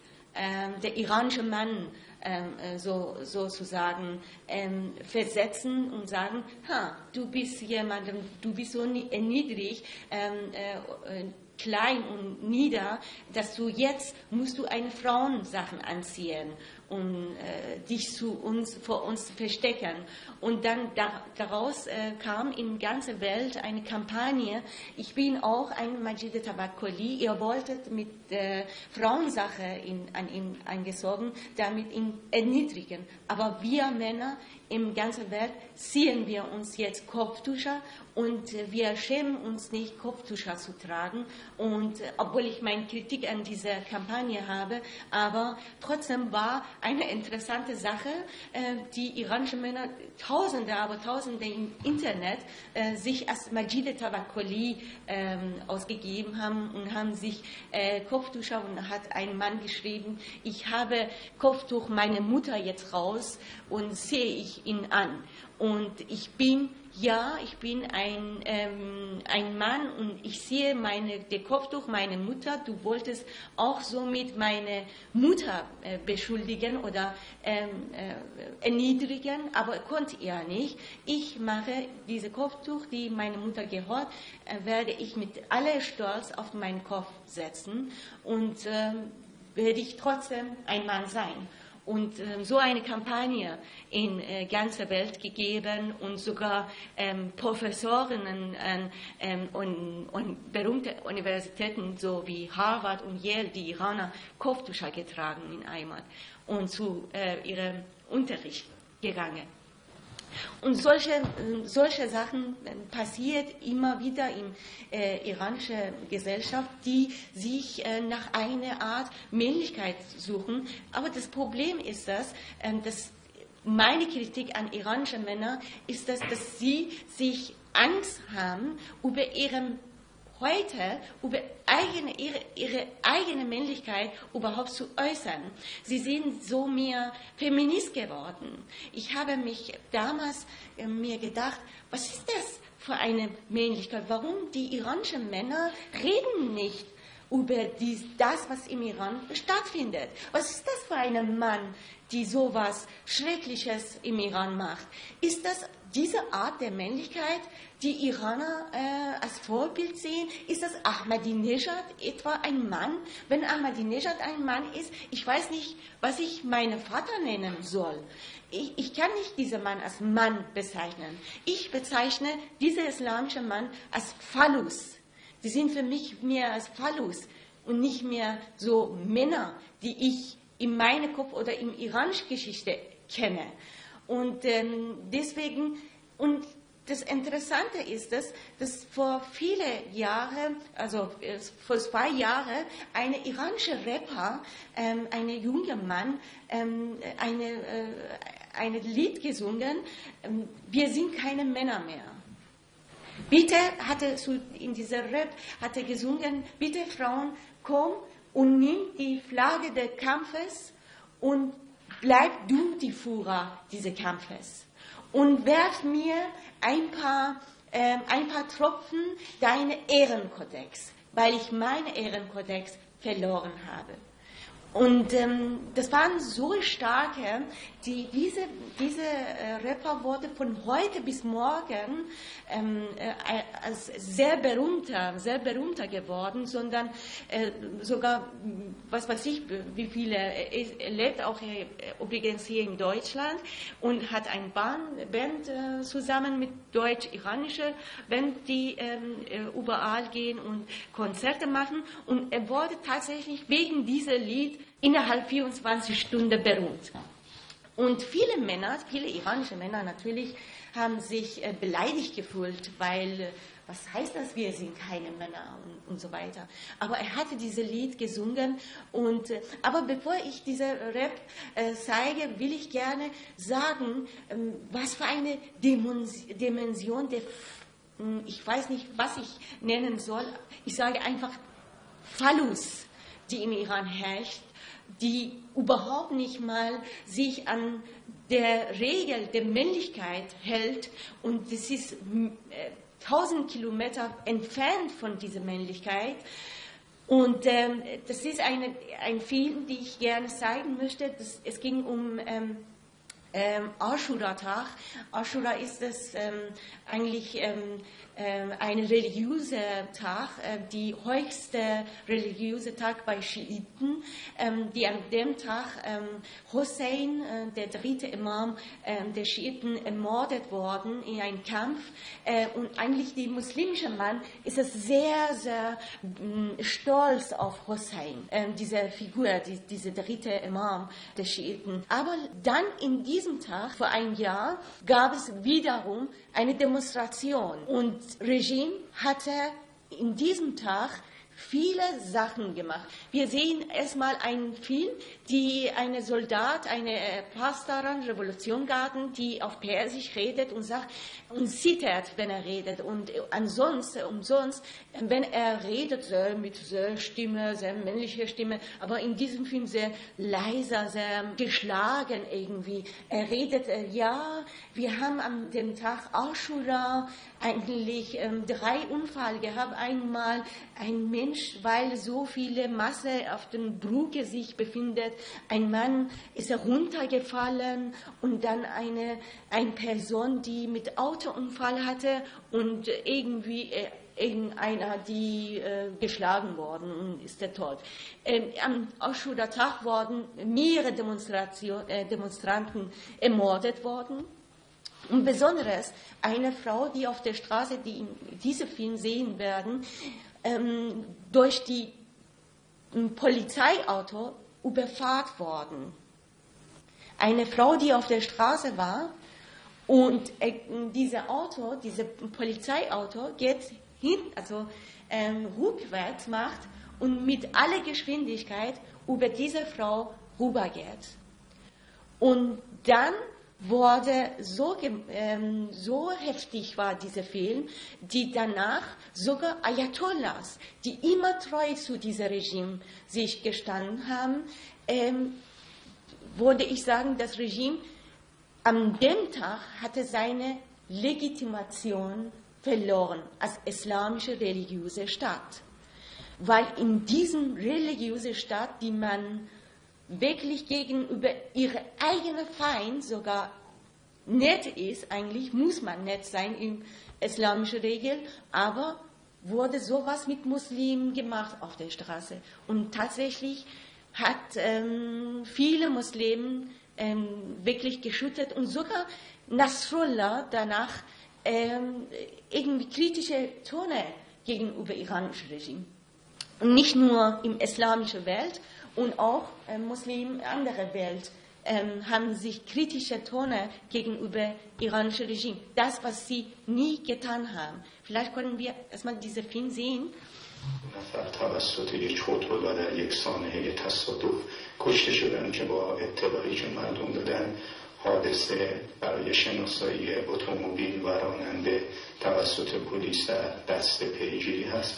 ähm, der iranische Mann ähm, so, sozusagen ähm, versetzen und sagen, ha, du bist jemandem, du bist so erniedrigt, ähm, äh, klein und nieder, dass du jetzt musst du eine Frauensachen anziehen und äh, dich zu uns vor uns verstecken. Und dann da, daraus äh, kam in ganzer Welt eine Kampagne. Ich bin auch ein Majid Tabakkoli. Ihr wolltet mit äh, Frauensache in, an ihn eingesogen, damit ihn erniedrigen. Aber wir Männer in ganzer Welt ziehen wir uns jetzt Kopftücher und wir schämen uns nicht, Kopftücher zu tragen. Und äh, obwohl ich meine Kritik an dieser Kampagne habe, aber trotzdem war eine interessante Sache, äh, die iranischen Männer, Tausende, aber Tausende im Internet, äh, sich als Majid Tabakkoli äh, ausgegeben haben und haben sich äh, Kopftücher, und hat ein Mann geschrieben, ich habe Kopftuch meiner Mutter jetzt raus und sehe ich ihn an. Und ich bin, ja, ich bin ein, ähm, ein Mann und ich sehe meine, den Kopftuch meiner Mutter. Du wolltest auch somit meine Mutter äh, beschuldigen oder ähm, äh, erniedrigen, aber konnte er nicht. Ich mache diese Kopftuch, die meiner Mutter gehört, äh, werde ich mit aller Stolz auf meinen Kopf setzen und äh, werde ich trotzdem ein Mann sein. Und ähm, so eine Kampagne in äh, ganzer Welt gegeben und sogar ähm, Professoren ähm, und, und berühmte Universitäten, so wie Harvard und Yale, die Iraner Kopftücher getragen in einmal und zu äh, ihrem Unterricht gegangen. Und solche, solche Sachen passiert immer wieder in äh, iranischer Gesellschaft, die sich äh, nach einer Art Männlichkeit suchen. Aber das Problem ist das, äh, dass meine Kritik an iranische Männer ist, das, dass sie sich Angst haben über ihren heute über eigene, ihre, ihre eigene Männlichkeit überhaupt zu äußern. Sie sind so mehr Feminist geworden. Ich habe mich damals äh, mir gedacht, was ist das für eine Männlichkeit? Warum die iranischen Männer reden nicht über dies, das, was im Iran stattfindet? Was ist das für ein Mann, die sowas Schreckliches im Iran macht? Ist das diese Art der Männlichkeit, die Iraner äh, als Vorbild sehen? Ist das Ahmadinejad etwa ein Mann? Wenn Ahmadinejad ein Mann ist, ich weiß nicht, was ich meinen Vater nennen soll. Ich, ich kann nicht diesen Mann als Mann bezeichnen. Ich bezeichne diesen islamischen Mann als Phallus. Sie sind für mich mehr als Phallus und nicht mehr so Männer, die ich in meinem Kopf oder in iranischer Geschichte kenne. Und ähm, deswegen, und das Interessante ist, dass, dass vor vielen Jahren, also äh, vor zwei Jahren, ein iranischer Rapper, ähm, ein junger Mann, ähm, eine, äh, ein Lied gesungen, ähm, wir sind keine Männer mehr. Bitte, hatte zu, in dieser Rap, hat er gesungen, bitte Frauen, komm und nimm die Flagge des Kampfes und bleib du die Führer dieses Kampfes und werf mir ein paar, äh, ein paar Tropfen deine Ehrenkodex, weil ich meine Ehrenkodex verloren habe. Und ähm, das waren so starke, die, diese, diese äh, Rapper wurde von heute bis morgen ähm, äh, als sehr berühmter, sehr berühmter geworden, sondern äh, sogar, was weiß ich, wie viele, er lebt auch äh, übrigens hier in Deutschland und hat eine Band, Band äh, zusammen mit deutsch-iranischer Band, die ähm, äh, überall gehen und Konzerte machen, und er wurde tatsächlich wegen dieser Lied innerhalb vierundzwanzig Stunden berühmt. Und viele Männer, viele iranische Männer natürlich, haben sich äh, beleidigt gefühlt, weil, äh, was heißt das, wir sind keine Männer und, und so weiter. Aber er hatte dieses Lied gesungen. Und, äh, aber bevor ich diese Rap äh, zeige, will ich gerne sagen, ähm, was für eine Dimens- Dimension der, äh, ich weiß nicht, was ich nennen soll, ich sage einfach Phallus, die im Iran herrscht, die überhaupt nicht mal sich an der Regel der Männlichkeit hält, und das ist äh, tausend Kilometer entfernt von dieser Männlichkeit. Und ähm, das ist eine, ein Film, den ich gerne zeigen möchte. Das, es ging um ähm, ähm, Ashura-Tag. Ashura ist das ähm, eigentlich ähm, ähm, ein religiöser Tag, äh, die höchste religiöse Tag bei Schiiten, ähm, die an dem Tag ähm, Hussein, äh, der dritte Imam äh, der Schiiten, ermordet worden in einem Kampf. Äh, und eigentlich die muslimische Mann ist es sehr, sehr mh, stolz auf Hussein, äh, diese Figur, die, diese dritte Imam der Schiiten. Aber dann in diesem Tag, vor einem Jahr, gab es wiederum eine Demonstration, und das Regime hatte in diesem Tag viele Sachen gemacht. Wir sehen erstmal einen Film, die eine Soldat, eine Pastorin, Revolutiongarten, die auf Persisch redet und sagt und zittert, wenn er redet. Und ansonsten, umsonst, wenn er redet, sehr mit sehr Stimme, sehr männlicher Stimme, aber in diesem Film sehr leiser, sehr geschlagen irgendwie. Er redet, ja, wir haben an dem Tag Ashura eigentlich ähm, drei Unfall gehabt. Einmal ein Mensch, weil so viele Masse auf der Brücke sich befindet. Ein Mann ist heruntergefallen, und dann eine, eine Person, die mit Autounfall hatte, und irgendwie äh, irgendeiner, die äh, geschlagen worden und ist der tot. Ähm, am Ashura-Tag wurden mehrere Demonstration, äh, Demonstranten ermordet worden. Und besonders eine Frau, die auf der Straße, die in diesem Film sehen werden, ähm, durch die ähm, Polizeiauto überfahrt worden. Eine Frau, die auf der Straße war, und äh, dieses Auto, dieses Polizeiauto geht hin, also ähm, rückwärts macht und mit aller Geschwindigkeit über diese Frau rübergeht. Und dann wurde so, ähm, so heftig war dieser Film, die danach sogar Ayatollahs, die immer treu zu diesem Regime sich gestanden haben, ähm, würde ich sagen, das Regime an dem Tag hatte seine Legitimation verloren als islamische religiöse Staat. Weil in diesem religiösen Staat, die man wirklich gegenüber ihre eigene Feind sogar nett ist, eigentlich muss man nett sein in islamischer Regel, aber wurde sowas mit Muslimen gemacht auf der Straße. Und tatsächlich hat ähm, viele Muslime ähm, wirklich geschüttet, und sogar Nasrullah danach ähm, irgendwie kritische Töne gegenüber iranischem Regime. Und nicht nur in islamischer Welt, und auch äh, Muslimen in anderer Welt ähm, haben sich kritische Töne gegenüber iranischem Regime. Das, was sie nie getan haben. Vielleicht können wir erstmal diesen Film sehen. نفر توسط یک هتل در یک سانحه تصادف کشته شدن که با اطلاعی که مردم دادن حادثه برای شناسایی اتومبیل و راننده توسط پلیس در دست پیگیری هست و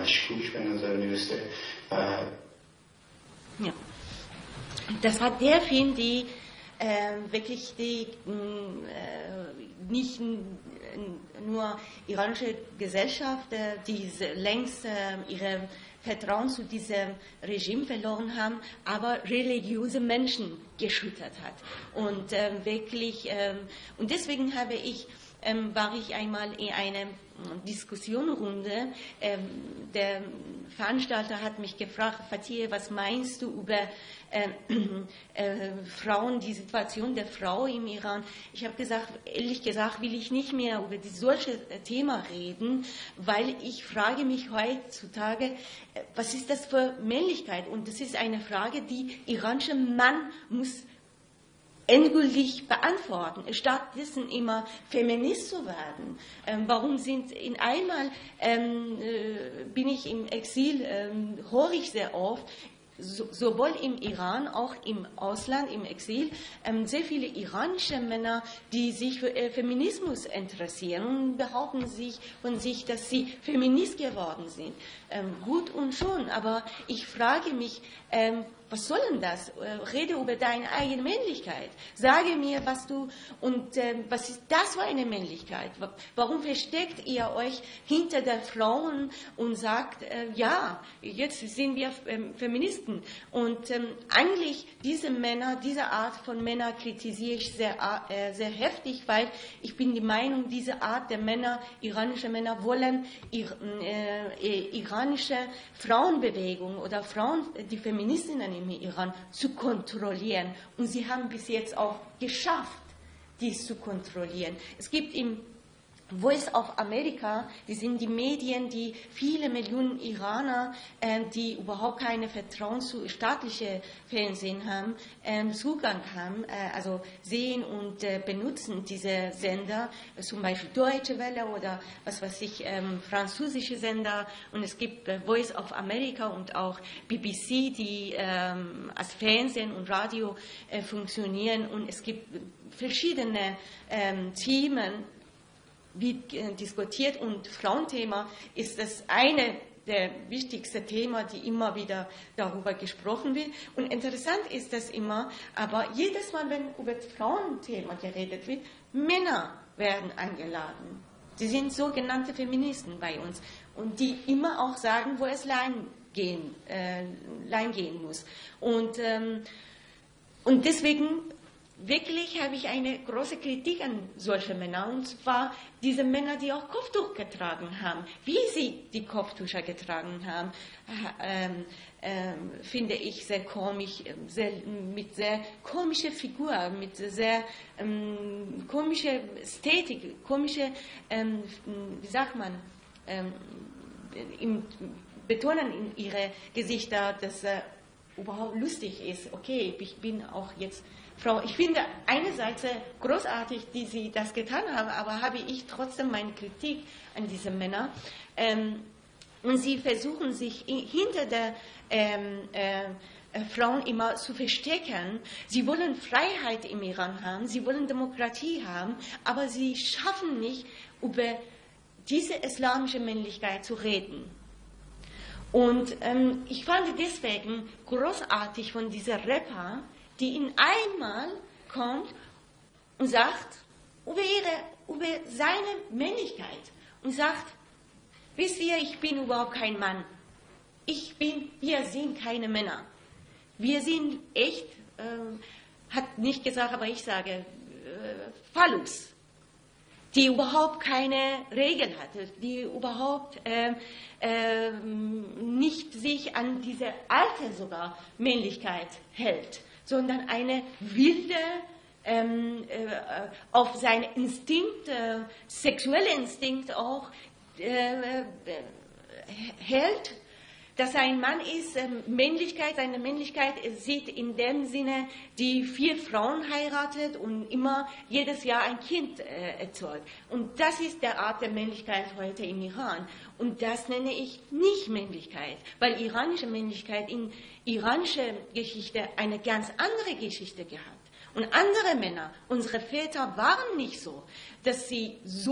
مشکوک به نظر میرسه. Ja. Das war der Film, die äh, wirklich die äh, nicht nur iranische Gesellschaft, äh, die längst äh, ihre Vertrauen zu diesem Regime verloren haben, aber religiöse Menschen geschüttert hat. Und äh, wirklich, äh, und deswegen habe ich, äh, war ich einmal in einer Diskussionrunde. Äh, der Veranstalter hat mich gefragt, Fatih, was meinst du über äh, äh, Frauen, die Situation der Frau im Iran? Ich habe gesagt, ehrlich gesagt, will ich nicht mehr über die, solche Thema reden, weil ich frage mich heutzutage, äh, was ist das für Männlichkeit? Und das ist eine Frage, die iranische Mann muss endgültig beantworten, stattdessen immer Feminist zu werden. Ähm, warum sind in einmal ähm, äh, bin ich im Exil, ähm, höre ich sehr oft, so, sowohl im Iran, auch im Ausland, im Exil, ähm, sehr viele iranische Männer, die sich für äh, Feminismus interessieren und behaupten sich von sich, dass sie Feminist geworden sind. Ähm, gut und schon, aber ich frage mich, ähm, was soll denn das? Rede über deine eigene Männlichkeit. Sage mir, was du und äh, was ist das für eine Männlichkeit? Warum versteckt ihr euch hinter den Frauen und sagt, äh, ja, jetzt sind wir ähm, Feministen? Und ähm, eigentlich diese Männer, diese Art von Männern kritisiere ich sehr, äh, sehr heftig, weil ich bin die Meinung, diese Art der Männer, iranische Männer wollen ir, äh, iranische Frauenbewegung oder Frauen, die Feministinnen im Iran zu kontrollieren. Und sie haben bis jetzt auch geschafft, dies zu kontrollieren. Es gibt im Voice of America, die sind die Medien, die viele Millionen Iraner, äh, die überhaupt keine Vertrauen zu staatlichen Fernsehen haben, äh, Zugang haben, äh, also sehen und äh, benutzen diese Sender, äh, zum Beispiel Deutsche Welle oder was weiß ich, ähm, französische Sender. Und es gibt äh, Voice of America und auch B B C, die ähm, als Fernsehen und Radio äh, funktionieren. Und es gibt verschiedene ähm, Themen, wird äh, diskutiert, und Frauenthema ist das eine der wichtigsten Themen, die immer wieder darüber gesprochen wird. Und interessant ist das immer, aber jedes Mal, wenn über das Frauenthema geredet wird, Männer werden eingeladen. Sie sind sogenannte Feministen bei uns und die immer auch sagen, wo es lang gehen, äh, lang gehen muss. Und, ähm, und deswegen wirklich habe ich eine große Kritik an solche Männer, und zwar diese Männer, die auch Kopftuch getragen haben. Wie sie die Kopftücher getragen haben, ähm, ähm, finde ich sehr komisch, sehr, mit sehr komischer Figur, mit sehr ähm, komischer Ästhetik, komische, ähm, wie sagt man, ähm, im, betonen in ihre Gesichter, dass äh, überhaupt lustig ist. Okay, ich bin auch jetzt Frau, ich finde einerseits großartig, die sie das getan haben, aber habe ich trotzdem meine Kritik an diese Männer. Ähm, und sie versuchen sich hinter der ähm, äh, Frauen immer zu verstecken. Sie wollen Freiheit im Iran haben, sie wollen Demokratie haben, aber sie schaffen nicht, über diese islamische Männlichkeit zu reden. Und ähm, ich fand deswegen großartig von dieser Rapper, die in einmal kommt und sagt über, ihre, über seine Männlichkeit und sagt, wisst ihr, ich bin überhaupt kein Mann. Ich bin, wir sind keine Männer. Wir sind echt, äh, hat nicht gesagt, aber ich sage, äh, Phallus, die überhaupt keine Regeln hatte, die überhaupt äh, äh, nicht sich an diese alte sogar Männlichkeit hält, sondern eine wilde, ähm, äh, auf seinen Instinkt, äh, sexuelle Instinkt auch äh, äh, hält, dass ein Mann ist, äh, Männlichkeit, seine Männlichkeit sieht in dem Sinne, die vier Frauen heiratet und immer jedes Jahr ein Kind äh, erzeugt. Und das ist der Art der Männlichkeit heute im Iran. Und das nenne ich nicht Männlichkeit, weil iranische Männlichkeit in iranischer Geschichte eine ganz andere Geschichte gehabt. Und andere Männer, unsere Väter waren nicht so, dass sie so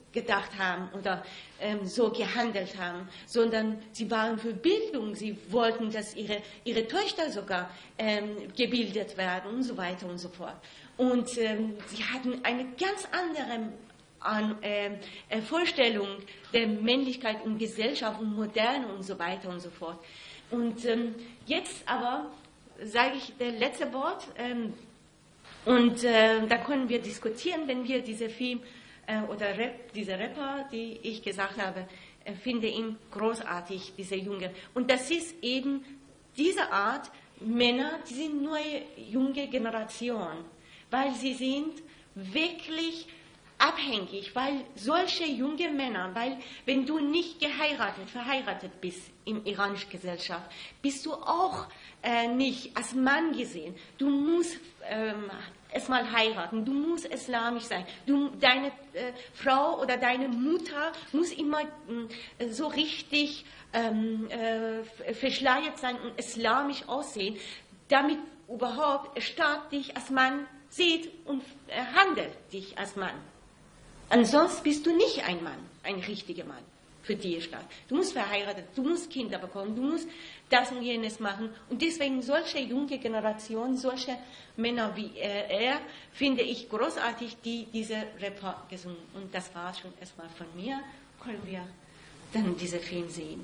gedacht haben oder ähm, so gehandelt haben, sondern sie waren für Bildung, sie wollten, dass ihre, ihre Töchter sogar ähm, gebildet werden und so weiter und so fort. Und ähm, sie hatten eine ganz andere an, äh, Vorstellung der Männlichkeit und Gesellschaft und Moderne und so weiter und so fort. Und ähm, jetzt aber sage ich das letzte Wort ähm, und äh, da können wir diskutieren, wenn wir diese Film äh, oder Rap, diese Rapper, die ich gesagt habe, äh, finde ihn großartig, diese Junge. Und das ist eben diese Art Männer, die sind neue junge Generation, weil sie sind wirklich abhängig, weil solche junge Männer, weil wenn du nicht geheiratet, verheiratet bist in iranischer Gesellschaft, bist du auch äh, nicht als Mann gesehen. Du musst ähm, erstmal heiraten, du musst islamisch sein. Du, deine äh, Frau oder deine Mutter muss immer äh, so richtig ähm, äh, verschleiert sein und islamisch aussehen, damit überhaupt der Staat dich als Mann sieht und äh, handelt dich als Mann. Ansonsten bist du nicht ein Mann, ein richtiger Mann für die Stadt. Du musst verheiratet, du musst Kinder bekommen, du musst das und jenes machen. Und deswegen solche junge Generation, solche Männer wie er, finde ich großartig, die diese Rapper gesungen. Und das war schon erstmal von mir. Können wir dann diesen Film sehen.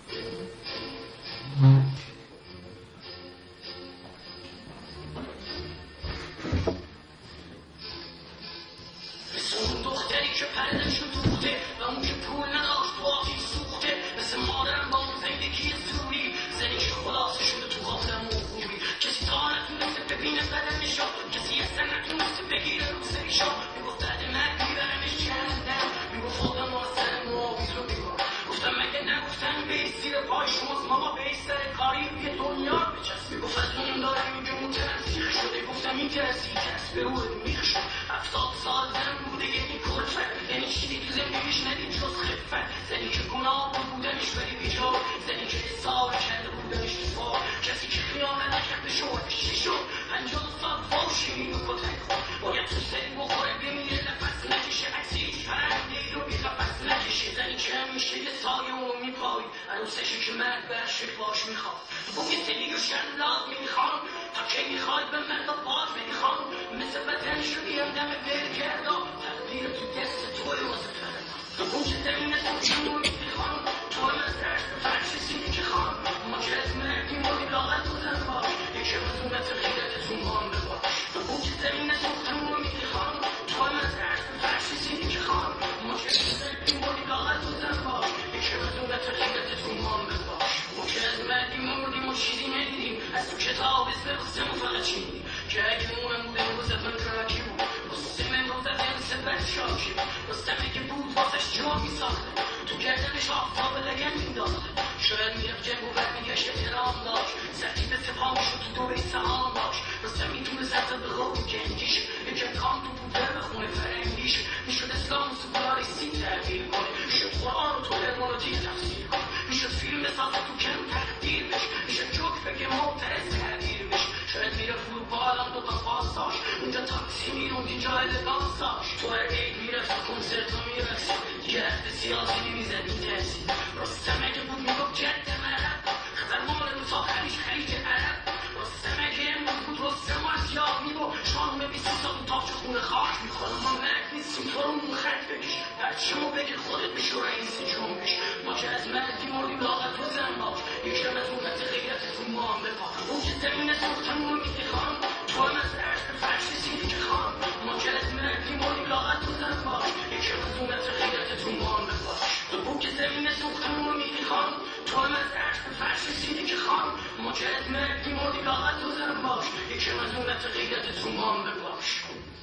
که پردش رو دوخته و اون که پول نداشت تو آتیش سوخته مثل مادرم با اون زندگی زوری زنی که خلاصه شده تو قاتلم و خوبی کسی تا نتونسته ببینه بدنشا کسی اصلا نتونسته بگیره رو سریشا میگفت بعد مرگ میبرمش جهنم میگفت خودم ما سر معاویز رو بیرون گفتم مگه نگفتن بیست زیر پای شماست ماما بیست سر کاری روی دنیا بچست میگفت از اون داره میگه اون ترسیخ شده گفتم این ترسی کس به روح میخ شد هفتاد سال زن بوده یکی کلفت یعنی چیزی تو زندگیش ندید جز خفت زنی که گناه بود بودنش ولی بیجا زنی که حساب کرده بودنش تو سوار کسی که خیانت نکرده شوهرش چی شد پنجاه سال باشی اینو کتک خود باید تو سری بخوره بمیره نفس نکشه عکسی هیچ فرنده ای رو بی قفس نکشه زنی که همیشه یه سایه اونو میپایی عروسشی که مرد برش باش میخواد بوی سلی و شنلاد میخوان تا که میخواد به مردا باز میخوان مثل بدن شدی هم دم بر کردا تقدیر تو دست توی واسه پرد تو بوچه زمینه تو چمو میخوان توی از درش به فرش سینی که خان ما که از مردی مردی لاغت و زن باش یکی رزومت غیرت تو مان بباش تو بوچه زمینه تو چمو میخوان توی از درش به فرش سینی که خان ما که از مردی مردی لاغت و زن باش یکی رزومت غیرت تو مان بباش ما که از مردی مردیم و چیزی ندیدیم از تو کتاب اسم بخستمون فقط چیدیم که اگه اونم بوده روزت من کراکی بود بسته من روزت انسه بد شاکی بستمه که بود واسش جا میساخته تو گردنش آفتاب لگن میداخته شاید میرفت جنگ و بر میگشت احترام داشت سرکی به سپاه شد تو دوره سهام داشت بسته میتونه سرزد به غور گنگیش یکم کام تو بوده به خونه فرنگیش میشد اسلام و سکولاری سی تغییر کنه میشد قرآن و تو هرمان و تیر تفسیر کنه میشد فیلم بسازه تو کم تقدیر بش میشد جوک بگه معترض تغییر بش شاید میره فروپا الان دوتا پاس داشت اونجا تاکسی میروند اینجا الگانس داشت تو هر عید میرفت کنسرت ها میرسید دیگه رفت سیاسی نمیزد میترسی راستمه که بود میگفت جد مرد خزرمان رو تا خلیج خلیج عرب راستمه که امروز بود رستم از یاد میبو شانومه بیسی سا تو تاج خونه خاک میخورم ما مرد نیستیم تو رو مون خط بکش هرچیمو بگه خودت بشو رئیس جنبش ما که از مردی مردیم لاغت و زن باش یکم از اونت غیرت تو مام بپاک اون که زمینه سوختمون میخوان تو هم از عرض به فرش سیدی که خان ما که از مردی مردیم لاغت و زن باش یکم از اونت غیرت تو مام بپاک اون که زمینه سوختمون میخوان تو هم از عرض به فرش سیدی که خان ما که از مردی مردیم لاغت و زن باش یکم از اونت غیرت تو مام بپاک